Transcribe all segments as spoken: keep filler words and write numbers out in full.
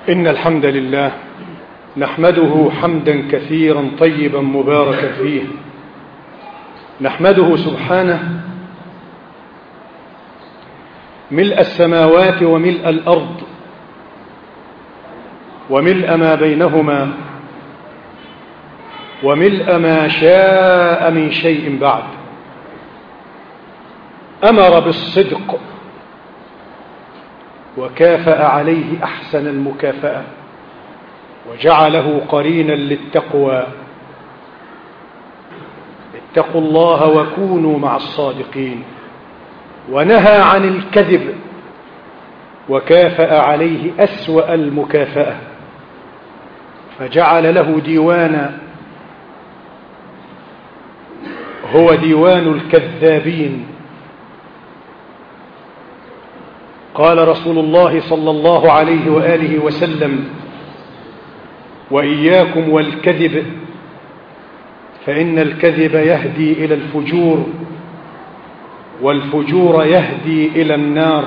إن الحمد لله نحمده حمدا كثيرا طيبا مباركا فيه. نحمده سبحانه ملء السماوات وملء الأرض وملء ما بينهما وملء ما شاء من شيء بعد. أمر بالصدق وكافأ عليه أحسن المكافأة وجعله قرينا للتقوى. اتقوا الله وكونوا مع الصادقين. ونهى عن الكذب وكافأ عليه أسوأ المكافأة فجعل له ديوانا هو ديوان الكذابين. قال رسول الله صلى الله عليه وآله وسلم: وإياكم والكذب فإن الكذب يهدي إلى الفجور والفجور يهدي إلى النار.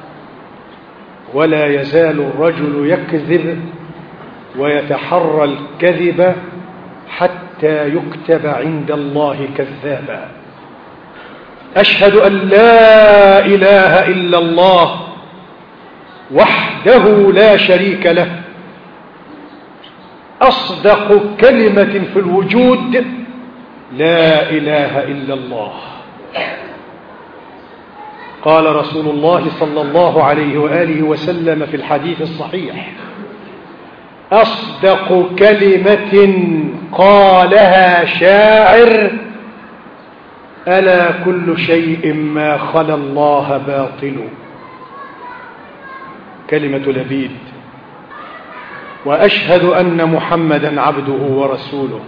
ولا يزال الرجل يكذب ويتحرى الكذب حتى يكتب عند الله كذابا. أشهد أن لا إله إلا الله وحده لا شريك له أصدق كلمة في الوجود: لا إله إلا الله. قال رسول الله صلى الله عليه وآله وسلم في الحديث الصحيح: أصدق كلمة قالها شاعر: ألا كل شيء ما خلا الله باطل. كلمة لبيد. وأشهد أن محمدا عبده ورسوله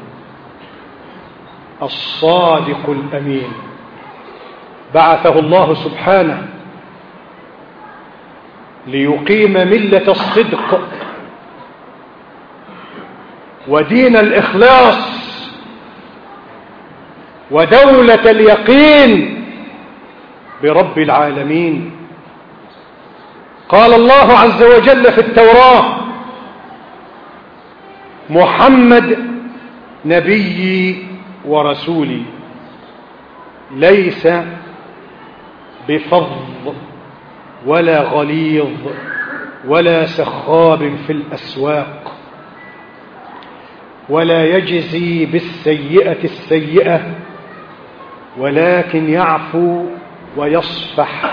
الصادق الأمين. بعثه الله سبحانه ليقيم ملة الصدق ودين الإخلاص ودولة اليقين برب العالمين. قال الله عز وجل في التوراة: محمد نبيي ورسولي ليس بفظ ولا غليظ ولا سخاب في الأسواق ولا يجزي بالسيئة السيئة ولكن يعفو ويصفح.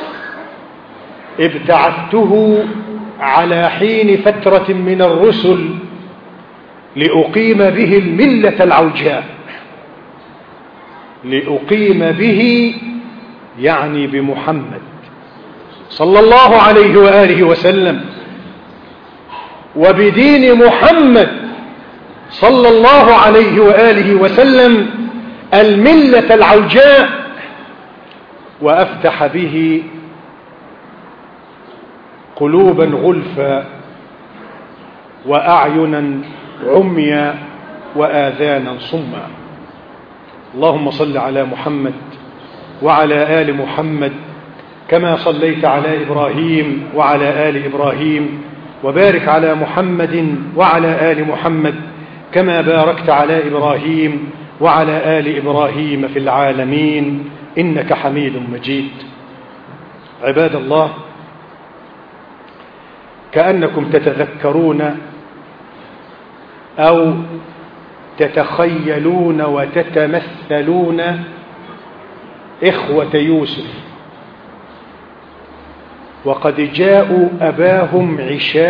ابتعثته على حين فترة من الرسل لأقيم به الملة العوجاء. لأقيم به يعني بمحمد صلى الله عليه وآله وسلم وبدين محمد صلى الله عليه وآله وسلم الملة العوجاء. وأفتح به قلوبا غلفا وأعينا عميا وآذانا صما. اللهم صل على محمد وعلى آل محمد كما صليت على إبراهيم وعلى آل إبراهيم، وبارك على محمد وعلى آل محمد كما باركت على إبراهيم وعلى آل إبراهيم في العالمين إنك حميد مجيد. عباد الله، كأنكم تتذكرون أو تتخيلون وتتمثلون إخوة يوسف وقد جاءوا أباهم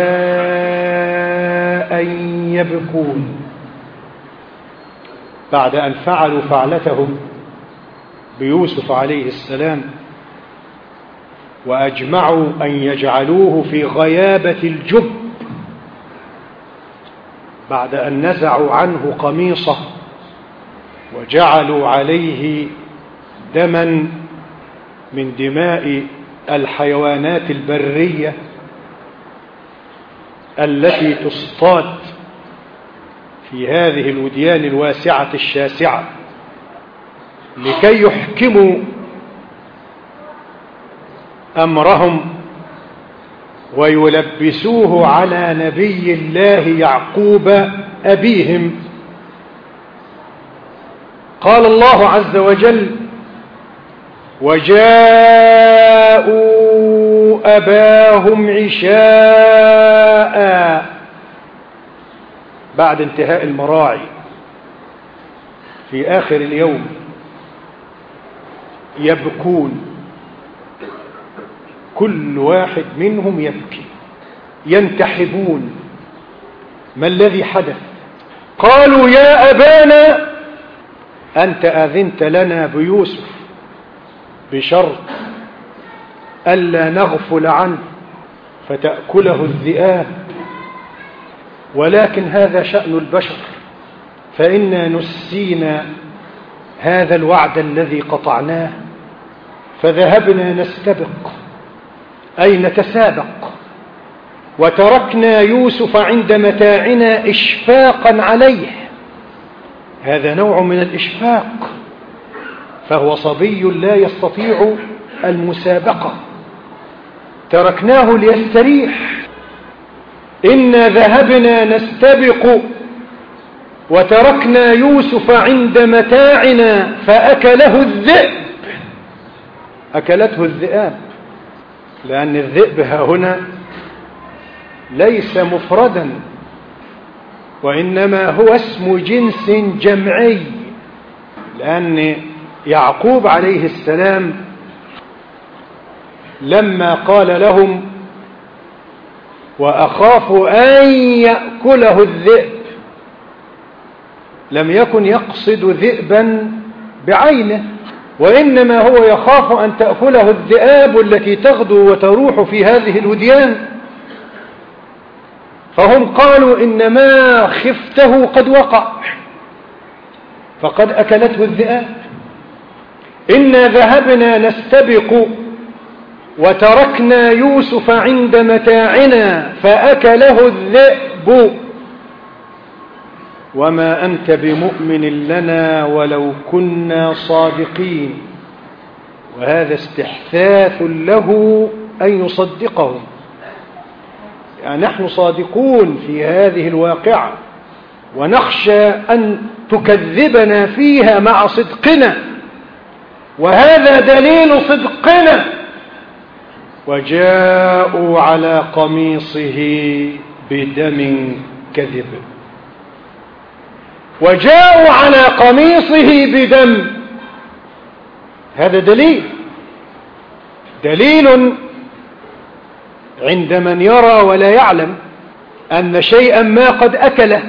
عشاء يبكون بعد أن فعلوا فعلتهم بيوسف عليه السلام وأجمعوا أن يجعلوه في غيابة الجب بعد أن نزعوا عنه قميصه وجعلوا عليه دما من دماء الحيوانات البرية التي تصطاد في هذه الوديان الواسعة الشاسعة لكي يحكموا أمرهم ويلبسوه على نبي الله يعقوب أبيهم. قال الله عز وجل: وجاءوا أباهم عشاء، بعد انتهاء المراعي في آخر اليوم يبكون، كل واحد منهم يبكي، ينتحبون. ما الذي حدث؟ قالوا: يا أبانا أنت آذنت لنا بيوسف بشرط ألا نغفل عنه فتأكله الذئاب، ولكن هذا شأن البشر، فإنا نسينا هذا الوعد الذي قطعناه فذهبنا نستبق، أي نتسابق، وتركنا يوسف عند متاعنا إشفاقا عليه. هذا نوع من الإشفاق، فهو صبي لا يستطيع المسابقة، تركناه ليستريح. إنا ذهبنا نستبق وتركنا يوسف عند متاعنا فأكله الذئب. أكلته الذئاب، لأن الذئب ها هنا ليس مفردا، وإنما هو اسم جنس جمعي، لأن يعقوب عليه السلام لما قال لهم: وأخاف أن يأكله الذئب، لم يكن يقصد ذئبا بعينه، وإنما هو يخاف أن تأكله الذئاب التي تغدو وتروح في هذه الوديان. فهم قالوا: إنما خفته قد وقع، فقد أكلته الذئاب. إنا ذهبنا نستبق وتركنا يوسف عند متاعنا فأكله الذئب وما أنت بمؤمن لنا ولو كنا صادقين. وهذا استحثاث له أن يصدقهم، يعني نحن صادقون في هذه الواقعة ونخشى أن تكذبنا فيها مع صدقنا، وهذا دليل صدقنا. وجاءوا على قميصه بدم كذب، وجاءوا على قميصه بدم، هذا دليل دليل عند من يرى ولا يعلم أن شيئا ما قد أكله،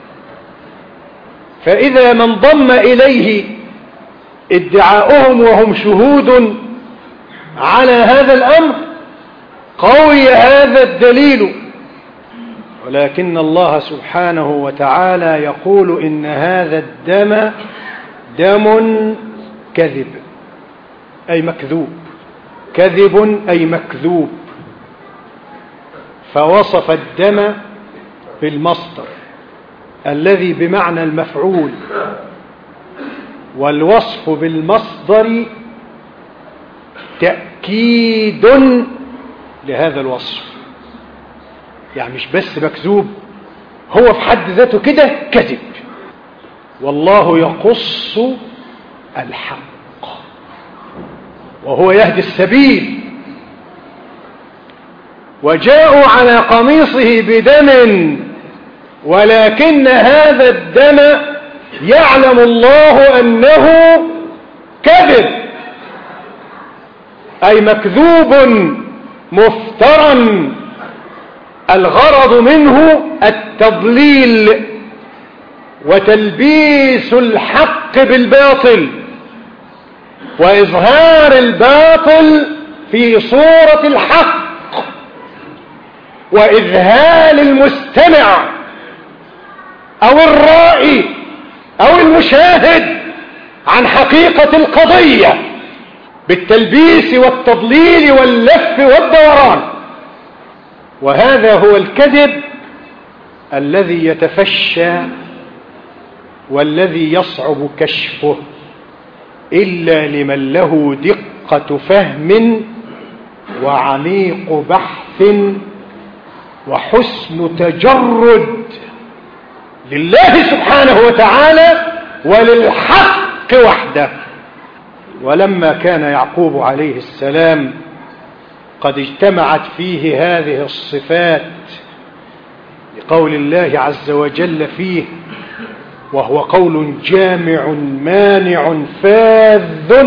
فإذا من ضم إليه ادعاؤهم وهم شهود على هذا الأمر قوي هذا الدليل. ولكن الله سبحانه وتعالى يقول: إن هذا الدم دم كذب، أي مكذوب، كذب أي مكذوب، فوصف الدم بالمصدر الذي بمعنى المفعول، والوصف بالمصدر تأكيد لهذا الوصف، يعني مش بس مكذوب، هو في حد ذاته كده كذب. والله يقص الحق وهو يهدي السبيل. وجاءوا على قميصه بدم ولكن هذا الدم يعلم الله أنه كذب، أي مكذوب مفترى، الغرض منه التضليل وتلبيس الحق بالباطل وإظهار الباطل في صورة الحق وإذهال المستمع أو الرائي أو المشاهد عن حقيقة القضية بالتلبيس والتضليل واللف والدوران. وهذا هو الكذب الذي يتفشى والذي يصعب كشفه إلا لمن له دقة فهم وعميق بحث وحسن تجرد لله سبحانه وتعالى وللحق وحده. ولما كان يعقوب عليه السلام قد اجتمعت فيه هذه الصفات لقول الله عز وجل فيه، وهو قول جامع مانع فاذ،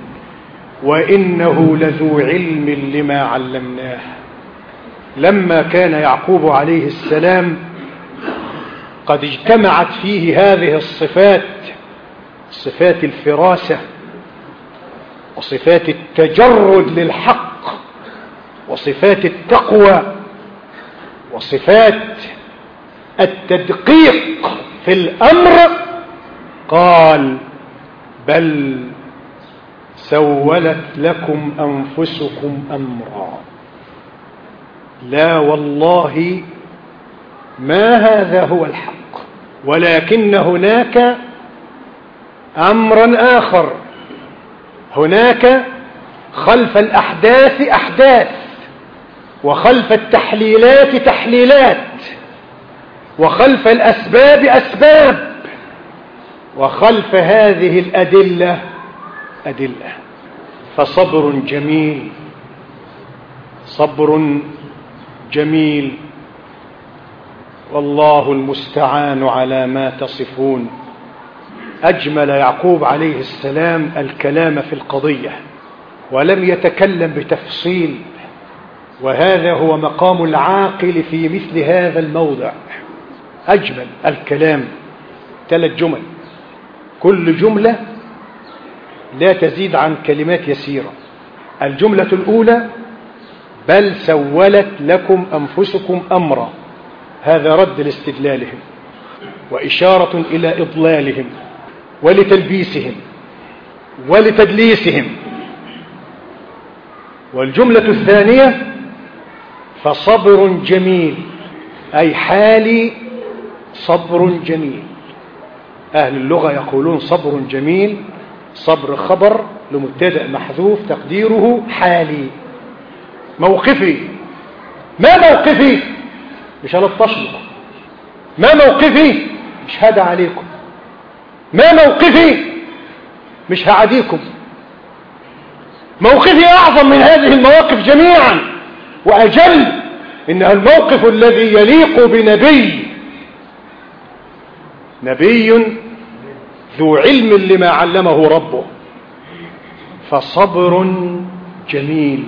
وإنه لذو علم لما علمناه. لما كان يعقوب عليه السلام قد اجتمعت فيه هذه الصفات، صفات الفراسة وصفات التجرد للحق وصفات التقوى وصفات التدقيق في الأمر، قال بل سولت لكم أنفسكم أمرا. لا والله ما هذا هو الحق، ولكن هناك أمرا آخر، هناك خلف الأحداث أحداث، وخلف التحليلات تحليلات، وخلف الأسباب أسباب، وخلف هذه الأدلة أدلة. فصبر جميل، صبر جميل، والله المستعان على ما تصفون. أجمل يعقوب عليه السلام الكلام في القضية ولم يتكلم بتفصيل، وهذا هو مقام العاقل في مثل هذا الموضع. أجمل الكلام ثلاث جمل، كل جملة لا تزيد عن كلمات يسيرة. الجملة الأولى بل سولت لكم أنفسكم أمرا، هذا رد لاستدلالهم وإشارة إلى إضلالهم ولتلبيسهم ولتدليسهم. والجملة الثانية فصبر جميل، أي حالي صبر جميل. أهل اللغة يقولون صبر جميل، صبر خبر لمبتدأ محذوف تقديره حالي. موقفي، ما موقفي؟ مش هلطشني. ما موقفي؟ مش هدى عليكم. ما موقفي؟ مش هعديكم. موقفي أعظم من هذه المواقف جميعا وأجل، إنها الموقف الذي يليق بنبي، نبي ذو علم لما علمه ربه. فصبر جميل.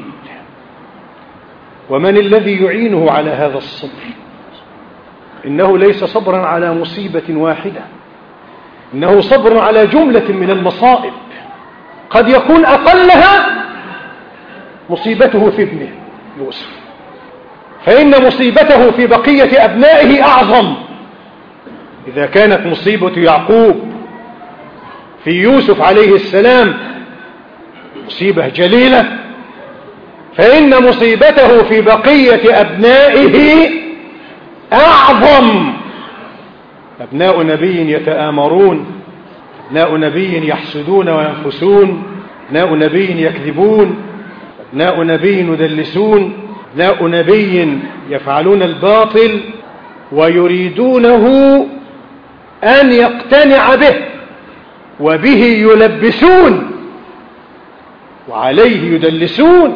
ومن الذي يعينه على هذا الصبر؟ إنه ليس صبرا على مصيبة واحدة، إنه صبر على جملة من المصائب، قد يكون أقلها مصيبته في ابنه يوسف، فإن مصيبته في بقية أبنائه أعظم. إذا كانت مصيبة يعقوب في يوسف عليه السلام مصيبة جليلة، فإن مصيبته في بقية أبنائه أعظم. أبناء نبي يتآمرون، أبناء نبي يحسدون وينفسون، أبناء نبي يكذبون، أبناء نبي يدلسون، أبناء نبي يفعلون الباطل ويريدونه أن يقتنع به، وبه يلبسون وعليه يدلسون.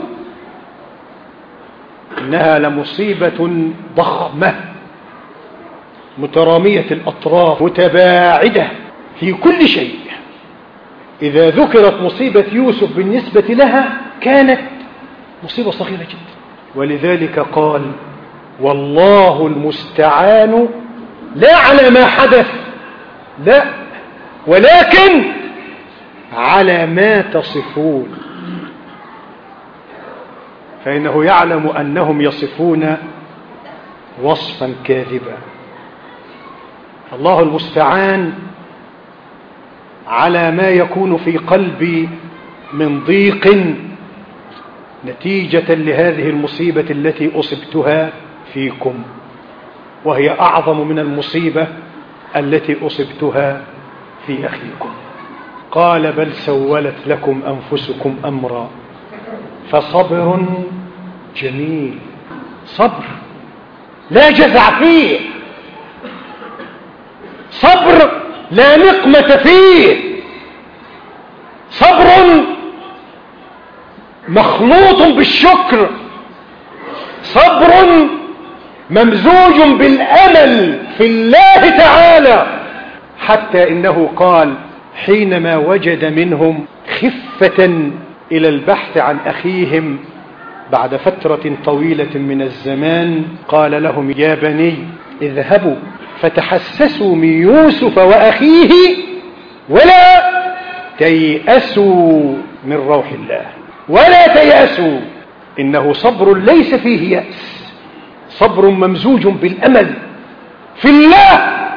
إنها لمصيبة ضخمة مترامية الأطراف متباعدة في كل شيء. إذا ذكرت مصيبة يوسف بالنسبة لها كانت مصيبة صغيرة جدا، ولذلك قال والله المستعان لا على ما حدث، لا، ولكن على ما تصفون، فإنه يعلم أنهم يصفون وصفا كاذبا. الله المستعان على ما يكون في قلبي من ضيق نتيجة لهذه المصيبة التي أصبتها فيكم، وهي أعظم من المصيبة التي أصبتها في أخيكم. قال بل سولت لكم أنفسكم أمرا فصبر جميل. صبر لا جزع فيه، صبر لا نقمة فيه، صبر مخلوط بالشكر، صبر ممزوج بالأمل في الله تعالى، حتى إنه قال حينما وجد منهم خفة إلى البحث عن أخيهم بعد فترة طويلة من الزمان، قال لهم يا بني اذهبوا فتحسسوا من يوسف وأخيه ولا تيأسوا من روح الله، ولا تيأسوا، إنه صبر ليس فيه يأس، صبر ممزوج بالأمل في الله،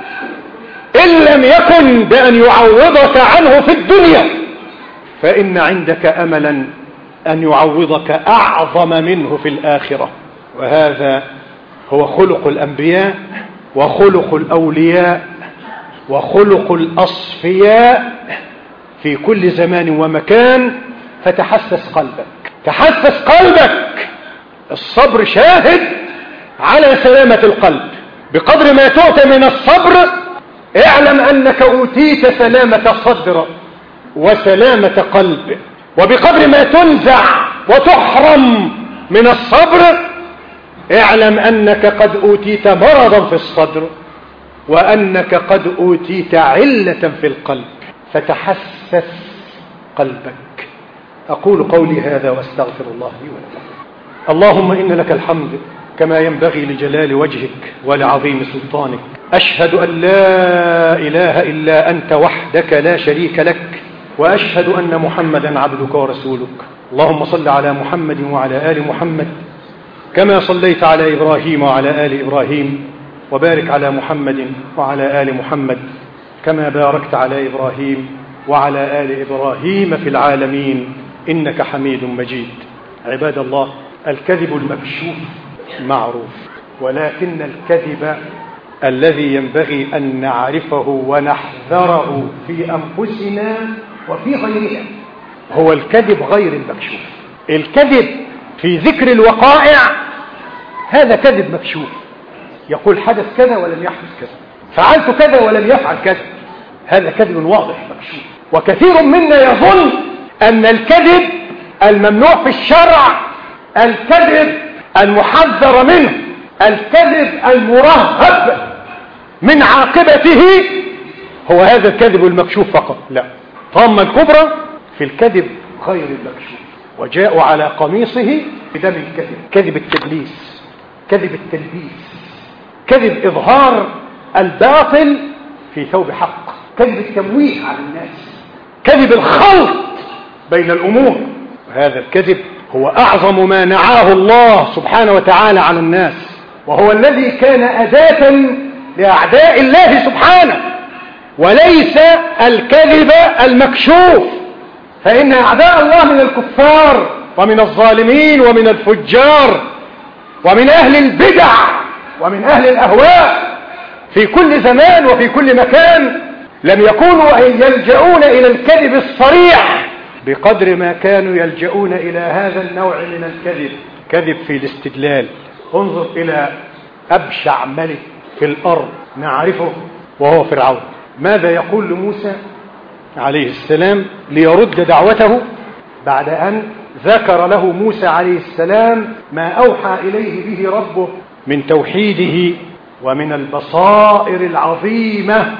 إن لم يكن بأن يعوضك عنه في الدنيا فإن عندك أملا أن يعوضك أعظم منه في الآخرة. وهذا هو خلق الأنبياء وخلق الأولياء وخلق الأصفياء في كل زمان ومكان. فتحسس قلبك، تحسس قلبك، الصبر شاهد على سلامة القلب. بقدر ما تؤتى من الصبر اعلم أنك أوتيت سلامة صدر وسلامة قلب، وبقدر ما تنزع وتحرم من الصبر اعلم أنك قد أوتيت مرضا في الصدر وأنك قد أوتيت علة في القلب. فتحسس قلبك. أقول قولي هذا واستغفر الله لي ولكم. اللهم إن لك الحمد كما ينبغي لجلال وجهك ولعظيم سلطانك. أشهد أن لا إله إلا أنت وحدك لا شريك لك، وأشهد أن محمدا عبدك ورسولك. اللهم صل على محمد وعلى آل محمد كما صليت على إبراهيم وعلى آل إبراهيم، وبارك على محمد وعلى آل محمد كما باركت على إبراهيم وعلى آل إبراهيم في العالمين إنك حميد مجيد. عباد الله، الكذب المكشوف معروف، ولكن الكذب الذي ينبغي أن نعرفه ونحذره في أنفسنا وفي غيرنا هو الكذب غير المكشوف. الكذب في ذكر الوقائع هذا كذب مكشوف، يقول حدث كذا ولم يحدث كذا، فعلت كذا ولم يفعل كذا، هذا كذب واضح مكشوف. وكثير منا يظن أن الكذب الممنوع في الشرع الكذب المحذر منه، الكذب المرهب من عاقبته هو هذا الكذب المكشوف فقط. لا، طامة الكبرى في الكذب غير المكشوف. وجاءوا على قميصه بدم الكذب، كذب التدليس، كذب التلبيس، كذب إظهار الباطل في ثوب حق، كذب التمويه على الناس، كذب الخلط بين الأمور. وهذا الكذب هو أعظم ما نعاه الله سبحانه وتعالى على الناس، وهو الذي كان أداة لأعداء الله سبحانه، وليس الكذب المكشوف. فإن أعداء الله من الكفار ومن الظالمين ومن الفجار ومن أهل البدع ومن أهل الأهواء في كل زمان وفي كل مكان لم يكونوا يلجؤون إلى الكذب الصريح بقدر ما كانوا يلجؤون إلى هذا النوع من الكذب، كذب في الاستدلال. انظر إلى أبشع ملك في الأرض نعرفه وهو فرعون، ماذا يقول لموسى عليه السلام ليرد دعوته بعد أن ذكر له موسى عليه السلام ما أوحى إليه به ربه من توحيده ومن البصائر العظيمة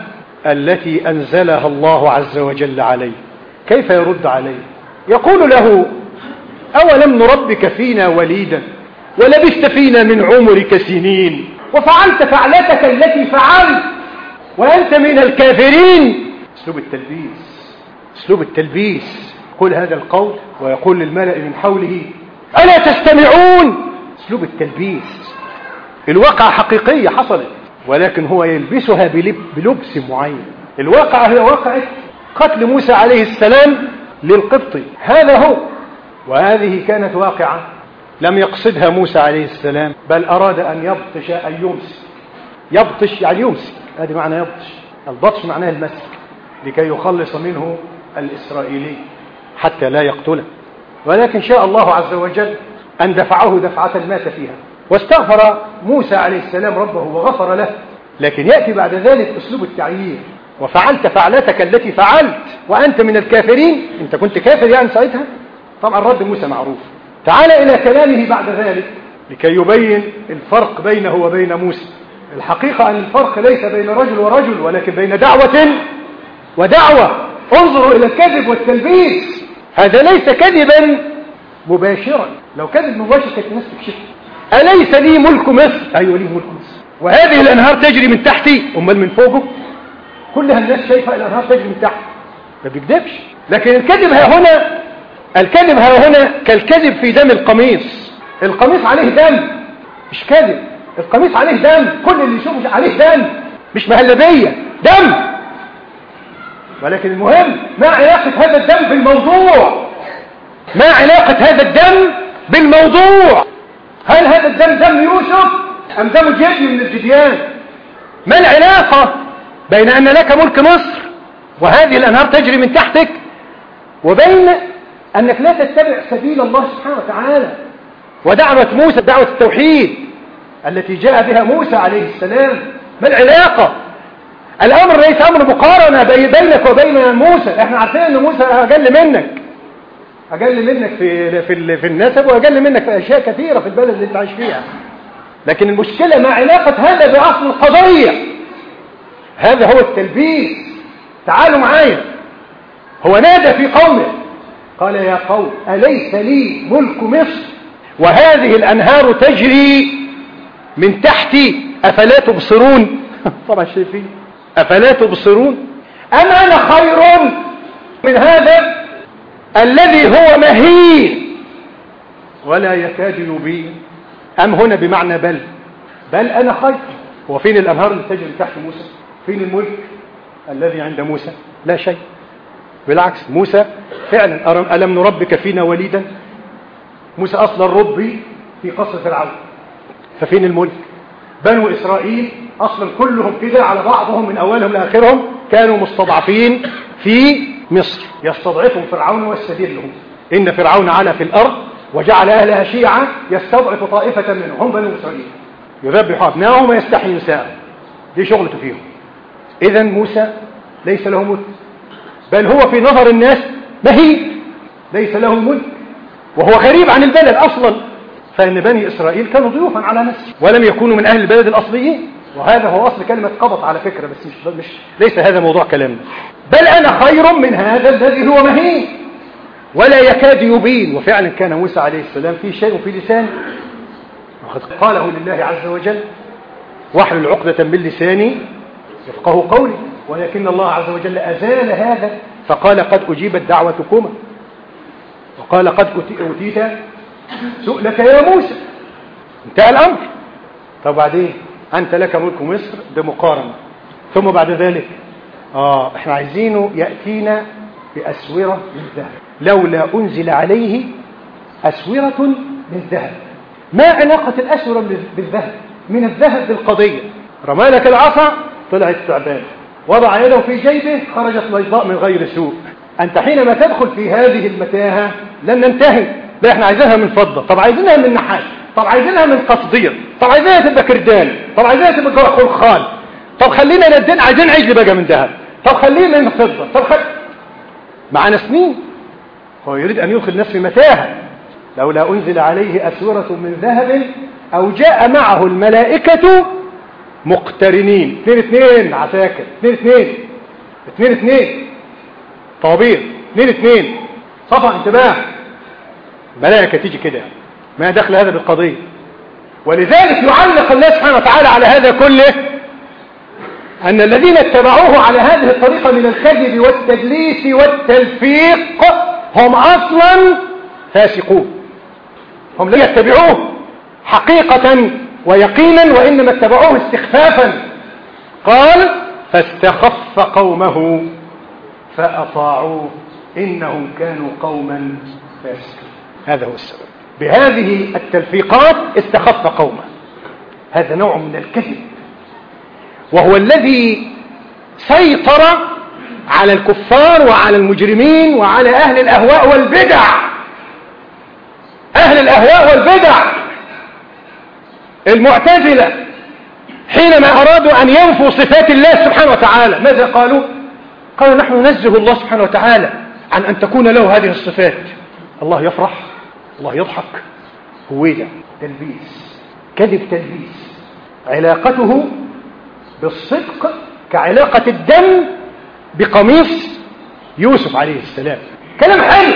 التي أنزلها الله عز وجل عليه؟ كيف يرد عليه؟ يقول له أولم نربك فينا وليدا ولبثت فينا من عمرك سنين وفعلت فعلتك التي فعلت وأنت من الكافرين. اسلوب التلبيس، اسلوب التلبيس. يقول هذا القول ويقول للملأ من حوله ألا تستمعون؟ اسلوب التلبيس. الواقع حقيقية حصلت، ولكن هو يلبسها بلبس معين. الواقع هي واقعة قتل موسى عليه السلام للقبطي، هذا هو. وهذه كانت واقعة لم يقصدها موسى عليه السلام، بل أراد أن يبطش أن يمسك. يبطش يعني يمسك، هذا معنى يبطش. البطش معناه المسك لكي يخلص منه الإسرائيلي حتى لا يقتله، ولكن شاء الله عز وجل أن دفعه دفعة مات فيها. واستغفر موسى عليه السلام ربه وغفر له، لكن يأتي بعد ذلك أسلوب التعيير: وفعلت فعلتك التي فعلت وأنت من الكافرين. أنت كنت كافر يعني ساعتها؟ طبعا رد موسى معروف. تعال إلى كلامه بعد ذلك لكي يبين الفرق بينه وبين موسى. الحقيقة أن الفرق ليس بين رجل ورجل، ولكن بين دعوة ودعوة. انظروا إلى الكذب والتلبيس، هذا ليس كذبا مباشرا. لو كذب مباشر كانت الناس تكشفه. أليس لي ملك مصر؟ أيوة لي ملك مصر، وهذه الأنهار تجري من تحتي. أمال من فوقه؟ كلها الناس شايفة الأنهار تجري من تحت، ما بيكذبش. لكن الكذب ها هنا، الكذب ها هنا كالكذب في دم القميص. القميص عليه دم، مش كذب. القميص عليه دم، كل اللي يشوفه عليه دم، مش مهلبية، دم. ولكن المهم ما علاقة هذا الدم بالموضوع؟ ما علاقة هذا الدم بالموضوع؟ هل هذا الدم دم يوسف أم دم جدي من الجديان؟ ما العلاقة بين أن لك ملك مصر وهذه الأنهار تجري من تحتك وبين أنك لا تتبع سبيل الله سبحانه وتعالى ودعوة موسى، دعوة التوحيد التي جاء بها موسى عليه السلام؟ ما العلاقة؟ الأمر ليس أمر مقارنة بينك وبين موسى. احنا عارفين أن موسى أقل منك، أقل منك في في في النسب، وأقل منك في أشياء كثيرة في البلد اللي أنت عايش فيها. لكن المشكلة ما علاقة هذا بأصل القضية؟ هذا هو التلبيس. تعالوا معايا. هو نادى في قومه قال: يا قوم أليس لي ملك مصر وهذه الأنهار تجري من تحتي أفلا تبصرون؟ طبعا شايفين. أفلا تبصرون؟ أم أنا خير من هذا الذي هو مهين ولا يكاد يبين؟ أم هنا بمعنى بل بل أنا خير. هو فين الأنهار اللي تجري تحت موسى؟ فين الملك الذي عند موسى؟ لا شيء. بالعكس، موسى فعلا ألم نربك فينا وليدا؟ موسى أصلا ربي في قصر فرعون، ففين الملك؟ بنو إسرائيل أصلا كلهم كده على بعضهم من أولهم لآخرهم كانوا مستضعفين في مصر، يستضعفهم فرعون ويستذلهم. إن فرعون علا في الأرض وجعل أهلها شيعا يستضعف طائفة منهم، هم بنو إسرائيل، يذبح أبنائهم ويستحيي نساءهم، دي شغلته فيهم. إذن موسى ليس له ملك، بل هو في نظر الناس مهين، ليس له الملك، وهو غريب عن البلد أصلا. فإن بني إسرائيل كانوا ضيوفا على نفسه ولم يكونوا من أهل البلد الأصليين، وهذا هو أصل كلمة قبط على فكرة، بس مش, مش ليس هذا موضوع كلامنا. بل أنا خير من هذا الذي هو مهين ولا يكاد يبين. وفعلا كان موسى عليه السلام في شيء في لسانه، وقد قاله لله عز وجل: واحلل عقدة من لساني يفقه قولي. ولكن الله عز وجل أزال هذا فقال: قد أجيبت دعوتكما، وقال: قد أوتيت سؤلك يا موسى. انتهى الأمر. طب بعدين أنت لك ملك مصر بمقارنة، ثم بعد ذلك آه احنا عايزينه يأتينا بأسورة من ذهب، لولا أنزل عليه أسورة من ذهب. ما علاقة الأسورة بالذهب؟ من الذهب بالقضية. رمى لك العصا طلعت تعبان، وضع يده في جيبه خرجت بيضاء من غير سوء. أنت حينما تدخل في هذه المتاهة لن ننتهي. لا احنا عايزينها من فضة، طب عايزينها من نحاس، طب عايزينها من قصدير، طب عايزينها تبقى كردان، طب عايزينها تبقى خلخال، طب خلينا ندين عايزين عجل بقى من ذهب، طب خلينا من فضة، طب خل... معنا سنين. هو يريد أن يدخل الناس في متاهة. لولا أنزل عليه أسورة من ذهب أو جاء معه الملائكة مقترنين. اثنين اثنين عساكر، اثنين اثنين اثنين اثنين طوابير، اثنين اثنين صفا انتباه. ملائكة تيجي كده، ما دخل هذا بالقضية. ولذلك يعلق الله سبحانه وتعالى على هذا كله أن الذين اتبعوه على هذه الطريقة من الكذب والتدليس والتلفيق هم أصلا فاسقون. هم لا يتبعوه حقيقة ويقينا، وإنما اتبعوه استخفافا. قال: فاستخف قومه فأطاعوه إنهم كانوا قوما فاسقين. هذا هو السبب. بهذه التلفيقات استخف قومه. هذا نوع من الكذب، وهو الذي سيطر على الكفار وعلى المجرمين وعلى أهل الأهواء والبدع. أهل الأهواء والبدع المعتزلة حينما أرادوا أن ينفوا صفات الله سبحانه وتعالى ماذا قالوا؟ قالوا نحن ننزه الله سبحانه وتعالى عن أن تكون له هذه الصفات. الله يفرح، الله يضحك، هو ده تلبيس، كذب تلبيس. علاقته بالصدق كعلاقة الدم بقميص يوسف عليه السلام. كلام حلو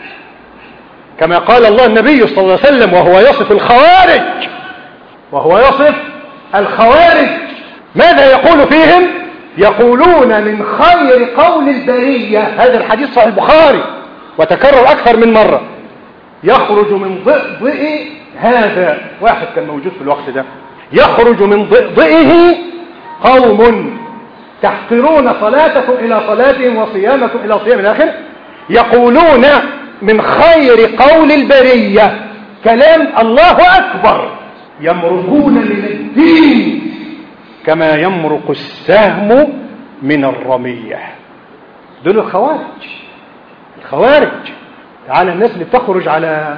كما قال الله النبي صلى الله عليه وسلم وهو يصف الخوارج وهو يصف الخوارج ماذا يقول فيهم؟ يقولون من خير قول البرية. هذا الحديث صحيح البخاري وتكرر أكثر من مرة. يخرج من ضئضئ هذا، واحد كان موجود في الوقت ده، يخرج من ضئضئه قوم تحقرون صلاتكم إلى صلاتهم وصيامكم إلى صيام الآخر، يقولون من خير قول البرية كلام الله أكبر، يمرقون من الدين كما يمرق السهم من الرمية. دول الخوارج. الخوارج على الناس اللي بتخرج على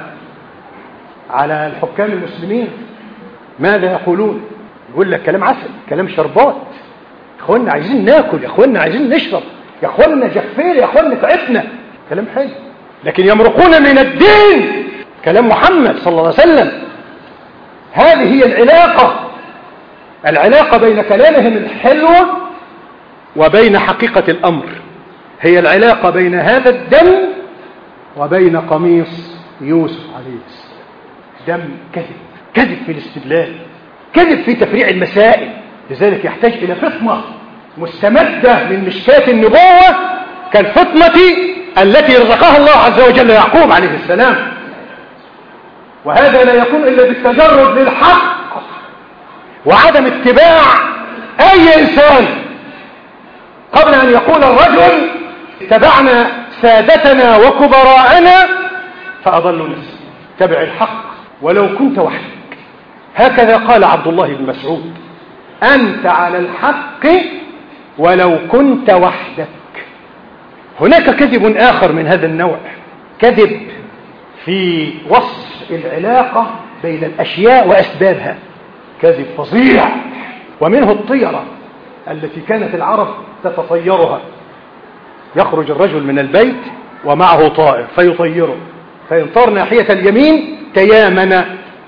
على الحكام المسلمين ماذا يقولون؟ يقول لك كلام عسل، كلام شربات، يا اخوانا عايزين ناكل، يا اخوانا عايزين نشرب، يا اخوانا جفير، يا اخوانا تعبنا، كلام حلو. لكن يمرقون من الدين كلام محمد صلى الله عليه وسلم. هذه هي العلاقة، العلاقة بين كلامهم الحلو وبين حقيقة الأمر، هي العلاقة بين هذا الدم وبين قميص يوسف عليه السلام. دم كذب، كذب في الاستدلال، كذب في تفريع المسائل، لذلك يحتاج إلى فطنة مستمدة من مشكاة النبوة كالفطنة التي رزقها الله عز وجل يعقوب عليه السلام. وهذا لا يكون إلا بالتجرد للحق وعدم اتباع أي إنسان. قبل أن يقول الرجل اتبعنا سادتنا وكبراءنا فأضلوا الناس، اتبع الحق ولو كنت وحدك. هكذا قال عبد الله بن مسعود: أنت على الحق ولو كنت وحدك. هناك كذب آخر من هذا النوع، كذب في وصف العلاقة بين الأشياء وأسبابها، كذب فظيع. ومنه الطيرة التي كانت العرب تتطيرها. يخرج الرجل من البيت ومعه طائر فيطيره، فإن طار ناحية اليمين تيامن،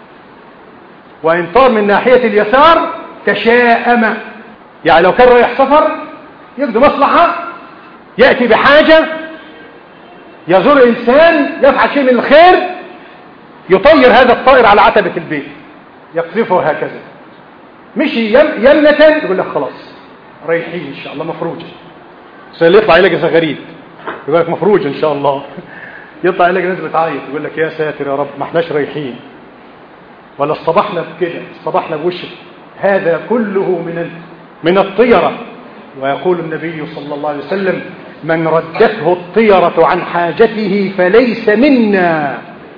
وإن طار من ناحية اليسار تشاءم. يعني لو كان رايح سفر يقضي مصلحة، يأتي بحاجة، يزور إنسان، يفعل شيء من الخير، يطير هذا الطائر على عتبة البيت يقذفه هكذا. مشي يمنة يقول لك خلاص رايحين إن شاء الله مفروج، سيطلع يلاقي زغريد يقول لك مفروج إن شاء الله، يطلع يلاقي ناس بتعيط يقول لك يا ساتر يا رب ما احناش رايحين، ولا اصطبحنا بكده، اصطبحنا بوشك. هذا كله من من الطيرة. ويقول النبي صلى الله عليه وسلم: من ردته الطيرة عن حاجته فليس منا.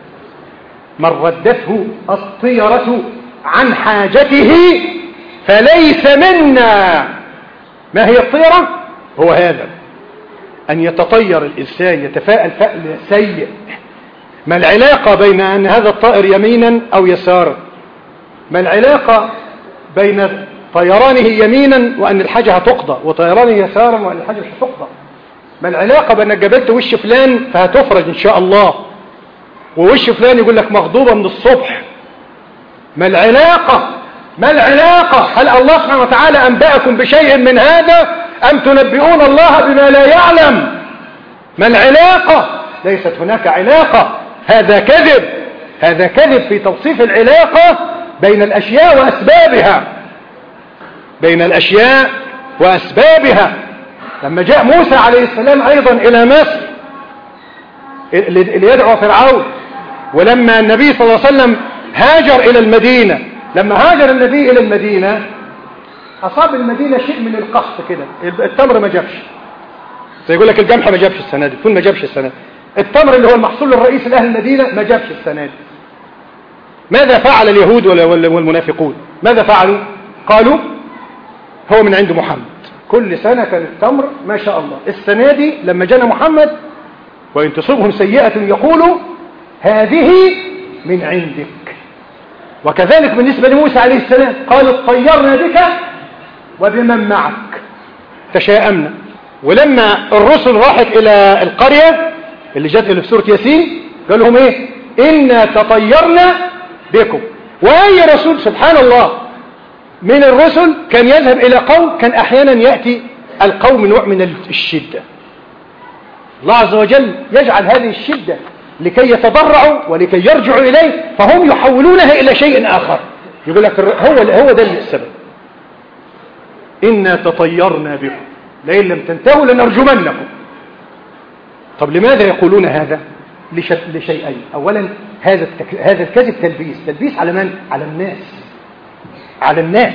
من ردته الطيرة عن حاجته فليس منا. ما هي الطيرة؟ هو هذا، أن يتطير الإنسان، يتفاءل فأل سيء. ما العلاقة بين أن هذا الطائر يمينا أو يسارا؟ ما العلاقة بين طيرانه يمينا وأن الحاجة هتقضى، وطيرانه يسارا وأن الحاجة مش هتقضى؟ ما العلاقة بأنك جبلت وش فلان فهتفرج إن شاء الله، ووش فلان يقول لك مغضوبة من الصبح؟ ما العلاقة؟ ما العلاقة؟ هل الله سبحانه وتعالى أنبأكم بشيء من هذا أم تنبئون الله بما لا يعلم؟ ما العلاقة؟ ليست هناك علاقة. هذا كذب، هذا كذب في توصيف العلاقة بين الأشياء وأسبابها، بين الأشياء وأسبابها. لما جاء موسى عليه السلام أيضا إلى مصر ليدعو فرعون، ولما النبي صلى الله عليه وسلم هاجر إلى المدينة، لما هاجر النبي إلى المدينة أصاب المدينة شيء من القحط كده، التمر ما جابش، سيقول لك القمح ما جابش السنة دي، الفول ما جابش السنة دي، التمر اللي هو المحصول الرئيسي لأهل المدينة ما جابش السنة دي. ماذا فعل اليهود والمنافقون؟ ماذا فعلوا؟ قالوا هو من عند محمد. كل سنة كان التمر ما شاء الله، السنة دي لما جانا محمد وإن تصبهم سيئة يقولوا هذه من عندك. وكذلك بالنسبة لموسى عليه السلام قال اطيرنا بك وبمن معك، تشاءمنا. ولما الرسل راحت إلى القرية اللي جت اللي في سورة ياسين قال لهم إيه؟ إنا تطيرنا بكم. وأي رسول سبحان الله من الرسل كان يذهب إلى قوم كان أحيانا يأتي القوم نوع من الشدة، الله عز وجل يجعل هذه الشدة لكي يتضرعوا ولكي يرجعوا إليه، فهم يحولونها إلى شيء آخر. يقول لك هو هو ده السبب، إنا تطيرنا بكم لئن لم تنتهوا لنرجمنكم. طب لماذا يقولون هذا؟ لشيئين. أولا هذا هذا الكذب تلبيس، تلبيس على من؟ على الناس، على الناس.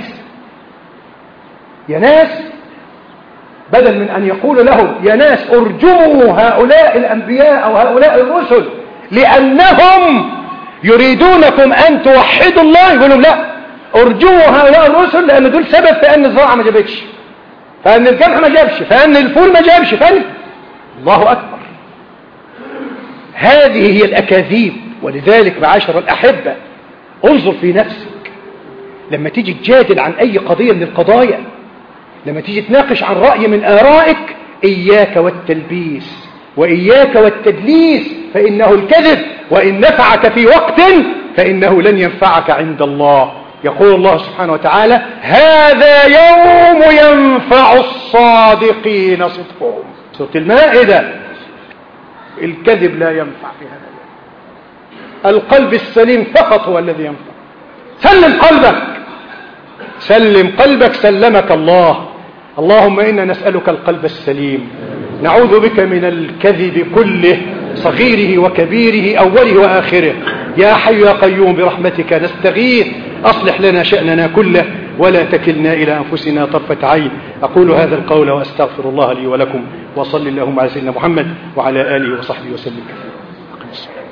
يا ناس، بدل من أن يقول لهم يا ناس ارجموا هؤلاء الأنبياء أو هؤلاء الرسل لأنهم يريدونكم أن توحدوا الله، يقولوا لا، ارجموا هؤلاء الرسل لأن دول سبب في أن الزراعة ما جابتش، فأن الجمح ما جابش، فأن الفول ما جابش، فأن الله أكبر. هذه هي الأكاذيب. ولذلك معاشر الأحبة انظر في نفسك لما تيجي تجادل عن أي قضية من القضايا، لما تيجي تناقش عن رأي من آرائك، إياك والتلبيس وإياك والتدليس، فإنه الكذب وإن نفعك في وقت فإنه لن ينفعك عند الله. يقول الله سبحانه وتعالى هذا يوم ينفع الصادقين صدقهم، سورة المائدة. الكذب لا ينفع في هذا اليوم، القلب السليم فقط هو الذي ينفع. سلم قلبك، سلم قلبك سلمك الله. اللهم إنا نسألك القلب السليم، نعوذ بك من الكذب كله صغيره وكبيره أوله وآخره. يا حي يا قيوم برحمتك نستغيث، أصلح لنا شأننا كله ولا تكلنا إلى أنفسنا طرفة عين. أقول هذا القول وأستغفر الله لي ولكم، وصل اللهم على سيدنا محمد وعلى آله وصحبه وسلم.